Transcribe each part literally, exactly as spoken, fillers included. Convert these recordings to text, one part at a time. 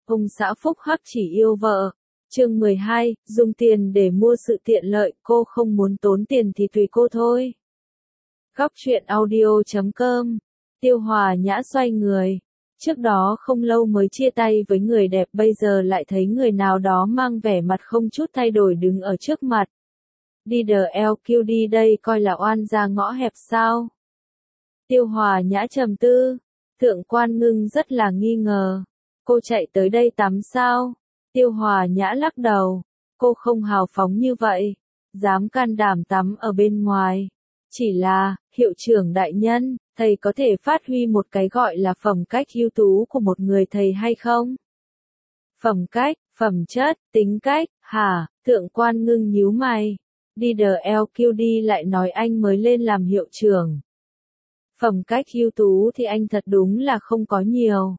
Ông xã phúc hắc chỉ yêu vợ. Chương mười hai, dùng tiền để mua sự tiện lợi, cô không muốn tốn tiền thì tùy cô thôi. Góc truyện audio chấm com. Tiêu Hòa Nhã xoay người. Trước đó không lâu mới chia tay với người đẹp, bây giờ lại thấy người nào đó mang vẻ mặt không chút thay đổi đứng ở trước mặt. Đi đờ eo kiu đi đây coi là oan ra ngõ hẹp sao? Tiêu Hòa Nhã trầm tư. Thượng Quan Ngưng rất là nghi ngờ. Cô chạy tới đây tắm sao? Tiêu Hòa Nhã lắc đầu. Cô không hào phóng như vậy. Dám can đảm tắm ở bên ngoài. Chỉ là, hiệu trưởng đại nhân, thầy có thể phát huy một cái gọi là phẩm cách ưu tú của một người thầy hay không? Phẩm cách, phẩm chất, tính cách, hả? Thượng Quan Ngưng nhíu mày. Đi đờ eo kiu đi lại nói anh mới lên làm hiệu trưởng. Phẩm cách ưu tú thì anh thật đúng là không có nhiều.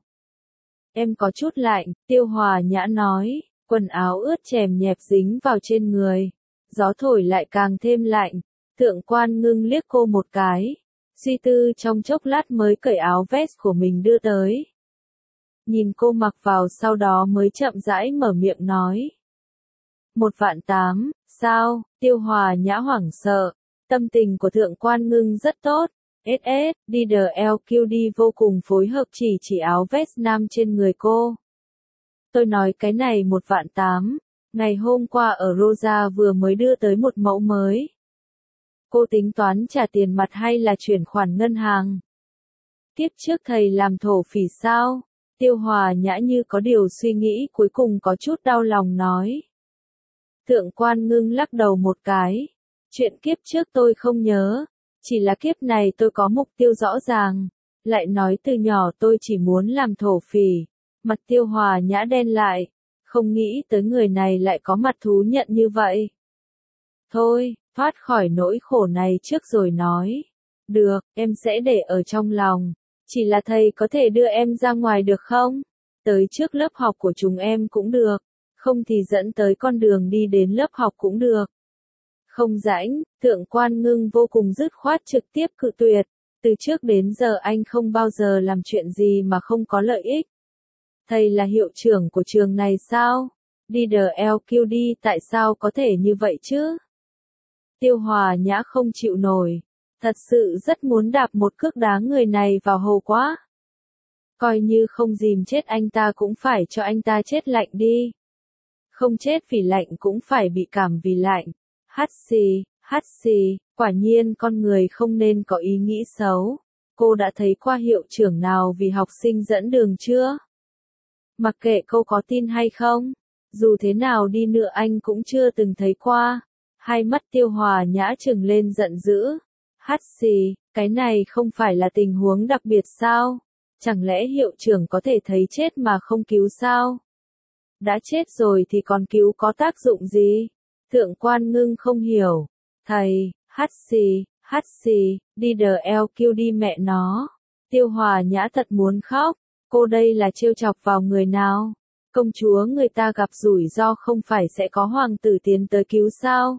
Em có chút lạnh, Tiêu Hòa Nhã nói, quần áo ướt chèm nhẹp dính vào trên người. Gió thổi lại càng thêm lạnh. Thượng Quan Ngưng liếc cô một cái. Suy tư trong chốc lát mới cởi áo vest của mình đưa tới. Nhìn cô mặc vào sau đó mới chậm rãi mở miệng nói. Một vạn tám, sao? Tiêu Hòa Nhã hoảng sợ. Tâm tình của Thượng Quan Ngưng rất tốt. ét ét, đi đờ eo kiu đi vô cùng phối hợp chỉ chỉ áo vest nam trên người cô. Tôi nói cái này một vạn tám. Ngày hôm qua ở Rosa vừa mới đưa tới một mẫu mới. Cô tính toán trả tiền mặt hay là chuyển khoản ngân hàng? Tiếp trước thầy làm thổ phỉ sao? Tiêu Hòa Nhã như có điều suy nghĩ cuối cùng có chút đau lòng nói. Thượng Quan Ngưng lắc đầu một cái. Chuyện kiếp trước tôi không nhớ. Chỉ là kiếp này tôi có mục tiêu rõ ràng. Lại nói từ nhỏ tôi chỉ muốn làm thổ phỉ. Mặt Tiêu Hòa Nhã đen lại. Không nghĩ tới người này lại có mặt thú nhận như vậy. Thôi, thoát khỏi nỗi khổ này trước rồi nói. Được, em sẽ để ở trong lòng. Chỉ là thầy có thể đưa em ra ngoài được không? Tới trước lớp học của chúng em cũng được. Không thì dẫn tới con đường đi đến lớp học cũng được. Không rãnh, Thượng Quan Ngưng vô cùng dứt khoát trực tiếp cự tuyệt. Từ trước đến giờ anh không bao giờ làm chuyện gì mà không có lợi ích. Thầy là hiệu trưởng của trường này sao? Đi đờ eo kiu đi tại sao có thể như vậy chứ? Tiêu Hòa Nhã không chịu nổi. Thật sự rất muốn đạp một cước đá người này vào hầu quá. Coi như không dìm chết anh ta cũng phải cho anh ta chết lạnh đi. Không chết vì lạnh cũng phải bị cảm vì lạnh. Hắt xì, hắt xì, quả nhiên con người không nên có ý nghĩ xấu. Cô đã thấy qua hiệu trưởng nào vì học sinh dẫn đường chưa? Mặc kệ cô có tin hay không, dù thế nào đi nữa anh cũng chưa từng thấy qua. Hai mắt Tiêu Hòa Nhã trừng lên giận dữ. Hắt xì, cái này không phải là tình huống đặc biệt sao? Chẳng lẽ hiệu trưởng có thể thấy chết mà không cứu sao? Đã chết rồi thì còn cứu có tác dụng gì? Thượng Quan Ngưng không hiểu. Thầy, hắt xì, hắt xì, đi đờ eo kiu đi mẹ nó. Tiêu Hòa Nhã thật muốn khóc. Cô đây là trêu chọc vào người nào? Công chúa người ta gặp rủi ro không phải sẽ có hoàng tử tiến tới cứu sao?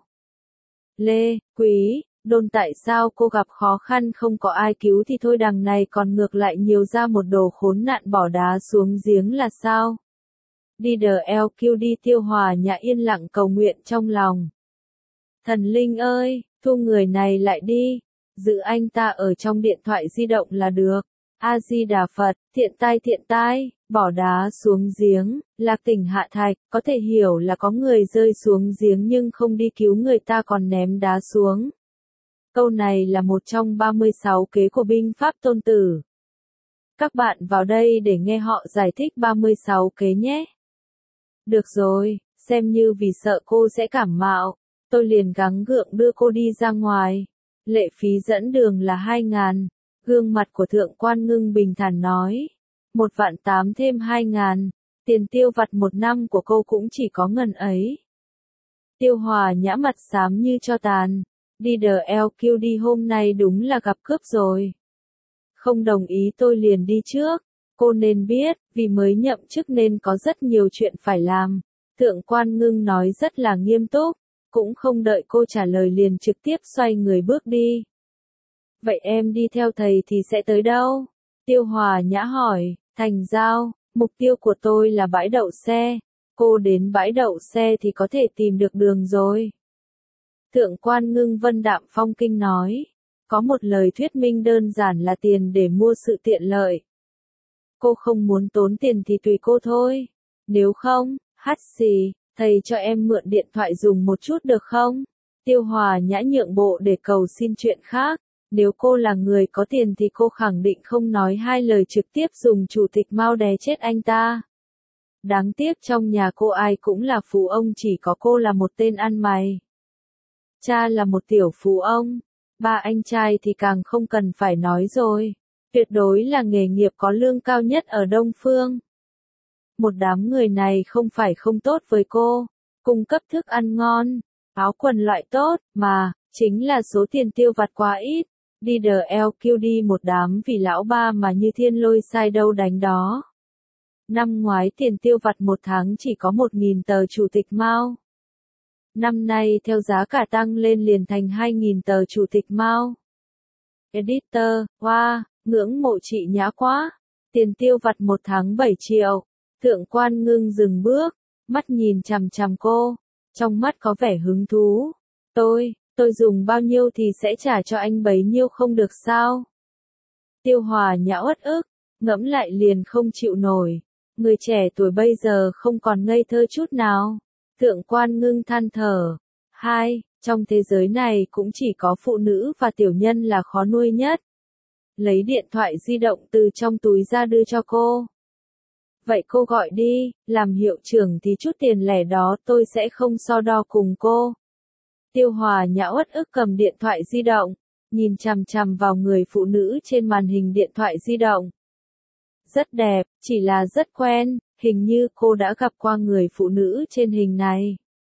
Lê, Quý, đồn tại sao cô gặp khó khăn không có ai cứu thì thôi, đằng này còn ngược lại nhiều ra một đồ khốn nạn bỏ đá xuống giếng là sao? Đi đờ eo kiu đi. Tiêu Hòa Nhã yên lặng cầu nguyện trong lòng. Thần linh ơi, thu người này lại đi. Giữ anh ta ở trong điện thoại di động là được. A-di-đà Phật, thiện tai thiện tai, bỏ đá xuống giếng, Lạc Tỉnh hạ thạch, có thể hiểu là có người rơi xuống giếng nhưng không đi cứu người ta còn ném đá xuống. Câu này là một trong ba mươi sáu kế của binh pháp Tôn Tử. Các bạn vào đây để nghe họ giải thích ba mươi sáu kế nhé. Được rồi, xem như vì sợ cô sẽ cảm mạo, tôi liền gắng gượng đưa cô đi ra ngoài. Lệ phí dẫn đường là hai ngàn. Gương mặt của Thượng Quan Ngưng bình thản nói. Một vạn tám thêm hai ngàn. Tiền tiêu vặt một năm của cô cũng chỉ có ngần ấy. Tiêu Hòa Nhã mặt xám như tro tàn. Đi đờ eo kiu đi hôm nay đúng là gặp cướp rồi. Không đồng ý tôi liền đi trước. Cô nên biết, vì mới nhậm chức nên có rất nhiều chuyện phải làm. Thượng Quan Ngưng nói rất là nghiêm túc. Cũng không đợi cô trả lời liền trực tiếp xoay người bước đi. Vậy em đi theo thầy thì sẽ tới đâu? Tiêu Hòa Nhã hỏi. Thành Giao. Mục tiêu của tôi là bãi đậu xe. Cô đến bãi đậu xe thì có thể tìm được đường rồi. Thượng quan Ngưng Vân đạm phong kinh nói. Có một lời thuyết minh đơn giản là tiền để mua sự tiện lợi. Cô không muốn tốn tiền thì tùy cô thôi. Nếu không, hắt xì, thầy cho em mượn điện thoại dùng một chút được không? Tiêu Hòa Nhã nhượng bộ để cầu xin chuyện khác. Nếu cô là người có tiền thì cô khẳng định không nói hai lời trực tiếp dùng chủ tịch Mao đè chết anh ta. Đáng tiếc trong nhà cô ai cũng là phú ông, chỉ có cô là một tên ăn mày. Cha là một tiểu phú ông, ba anh trai thì càng không cần phải nói rồi. Tuyệt đối là nghề nghiệp có lương cao nhất ở Đông Phương. Một đám người này không phải không tốt với cô, cung cấp thức ăn ngon, áo quần loại tốt, mà, chính là số tiền tiêu vặt quá ít. Đi đờ eo kêu đi một đám vì lão ba mà như thiên lôi sai đâu đánh đó. Năm ngoái tiền tiêu vặt một tháng chỉ có một nghìn tờ chủ tịch Mao. Năm nay theo giá cả tăng lên liền thành hai nghìn tờ chủ tịch Mao. Editor, wow, ngưỡng mộ chị Nhã quá. Tiền tiêu vặt một tháng bảy triệu. Thượng quan Ngưng dừng bước, mắt nhìn chằm chằm cô, trong mắt có vẻ hứng thú. Tôi, tôi dùng bao nhiêu thì sẽ trả cho anh bấy nhiêu không được sao? Tiêu Hòa Nhã uất ức, ngẫm lại liền không chịu nổi. Người trẻ tuổi bây giờ không còn ngây thơ chút nào. Thượng quan Ngưng than thở. Hai, trong thế giới này cũng chỉ có phụ nữ và tiểu nhân là khó nuôi nhất. Lấy điện thoại di động từ trong túi ra đưa cho cô. Vậy cô gọi đi, làm hiệu trưởng thì chút tiền lẻ đó tôi sẽ không so đo cùng cô. Tiêu Hòa Nhã uất ức cầm điện thoại di động, nhìn chằm chằm vào người phụ nữ trên màn hình điện thoại di động. Rất đẹp, chỉ là rất quen, hình như cô đã gặp qua người phụ nữ trên hình này.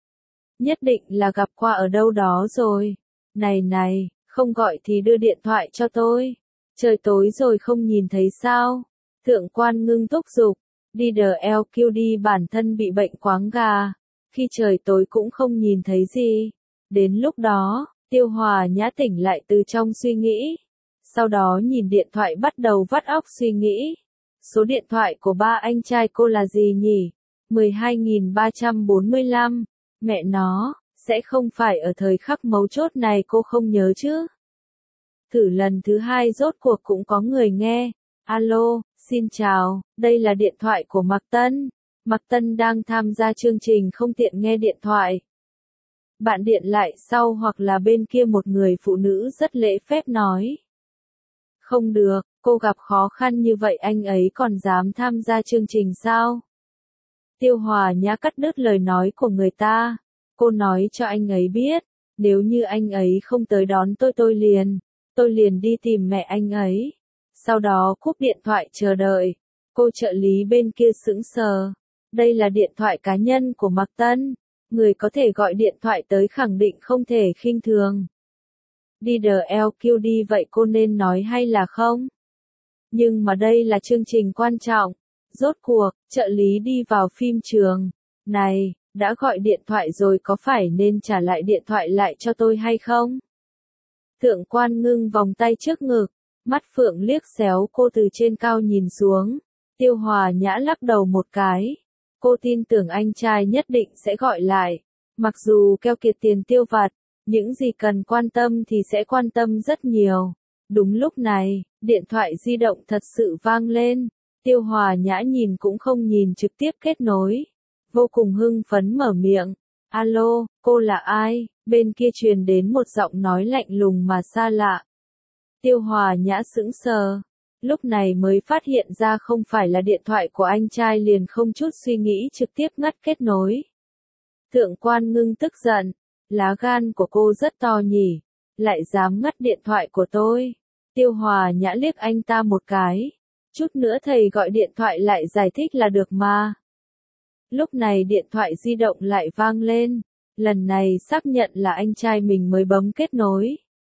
Nhất định là gặp qua ở đâu đó rồi. Này này, không gọi thì đưa điện thoại cho tôi. Trời tối rồi không nhìn thấy sao? Thượng quan Ngưng thúc giục. Đi đờ eo kêu đi bản thân bị bệnh quáng gà. Khi trời tối cũng không nhìn thấy gì. Đến lúc đó, Tiêu Hòa Nhã tỉnh lại từ trong suy nghĩ. Sau đó nhìn điện thoại bắt đầu vắt óc suy nghĩ. Số điện thoại của ba anh trai cô là gì nhỉ? mười hai nghìn ba trăm bốn mươi lăm. Mẹ nó, sẽ không phải ở thời khắc mấu chốt này cô không nhớ chứ? Thử lần thứ hai rốt cuộc cũng có người nghe. Alo, xin chào, đây là điện thoại của Mạc Tân. Mạc Tân đang tham gia chương trình không tiện nghe điện thoại. Bạn điện lại sau hoặc là bên kia một người phụ nữ rất lễ phép nói. Không được, cô gặp khó khăn như vậy anh ấy còn dám tham gia chương trình sao? Tiêu Hòa Nhã cắt đứt lời nói của người ta. Cô nói cho anh ấy biết, nếu như anh ấy không tới đón tôi tôi liền, tôi liền đi tìm mẹ anh ấy. Sau đó cúp điện thoại chờ đợi. Cô trợ lý bên kia sững sờ. Đây là điện thoại cá nhân của Mạc Tân. Người có thể gọi điện thoại tới khẳng định không thể khinh thường. Đi đờ eo kêu đi vậy cô nên nói hay là không? Nhưng mà đây là chương trình quan trọng. Rốt cuộc, trợ lý đi vào phim trường. Này, đã gọi điện thoại rồi có phải nên trả lại điện thoại lại cho tôi hay không? Thượng quan Ngưng vòng tay trước ngực. Mắt phượng liếc xéo cô từ trên cao nhìn xuống. Tiêu Hòa Nhã lắc đầu một cái. Cô tin tưởng anh trai nhất định sẽ gọi lại. Mặc dù keo kiệt tiền tiêu vặt, những gì cần quan tâm thì sẽ quan tâm rất nhiều. Đúng lúc này, điện thoại di động thật sự vang lên. Tiêu Hòa Nhã nhìn cũng không nhìn trực tiếp kết nối. Vô cùng hưng phấn mở miệng. Alo, cô là ai? Bên kia truyền đến một giọng nói lạnh lùng mà xa lạ. Tiêu Hòa Nhã sững sờ. Lúc này mới phát hiện ra không phải là điện thoại của anh trai liền không chút suy nghĩ trực tiếp ngắt kết nối. Thượng quan Ngưng tức giận. Lá gan của cô rất to nhỉ. Lại dám ngắt điện thoại của tôi. Tiêu Hòa Nhã liếc anh ta một cái. Chút nữa thầy gọi điện thoại lại giải thích là được mà. Lúc này điện thoại di động lại vang lên. Lần này xác nhận là anh trai mình mới bấm kết nối.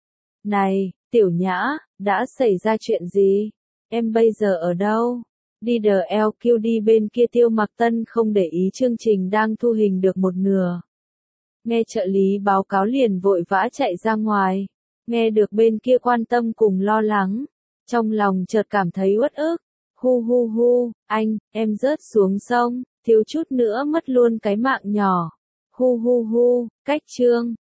Này, Tiểu Nhã, đã xảy ra chuyện gì? Em bây giờ ở đâu? Đi đờ eo kêu đi bên kia Tiêu Mạc Tân không để ý chương trình đang thu hình được một nửa. Nghe trợ lý báo cáo liền vội vã chạy ra ngoài. Nghe được bên kia quan tâm cùng lo lắng. Trong lòng chợt cảm thấy uất ức. Hu hu hu, anh, em rớt xuống sông, thiếu chút nữa mất luôn cái mạng nhỏ. Hu hu hu, cách chương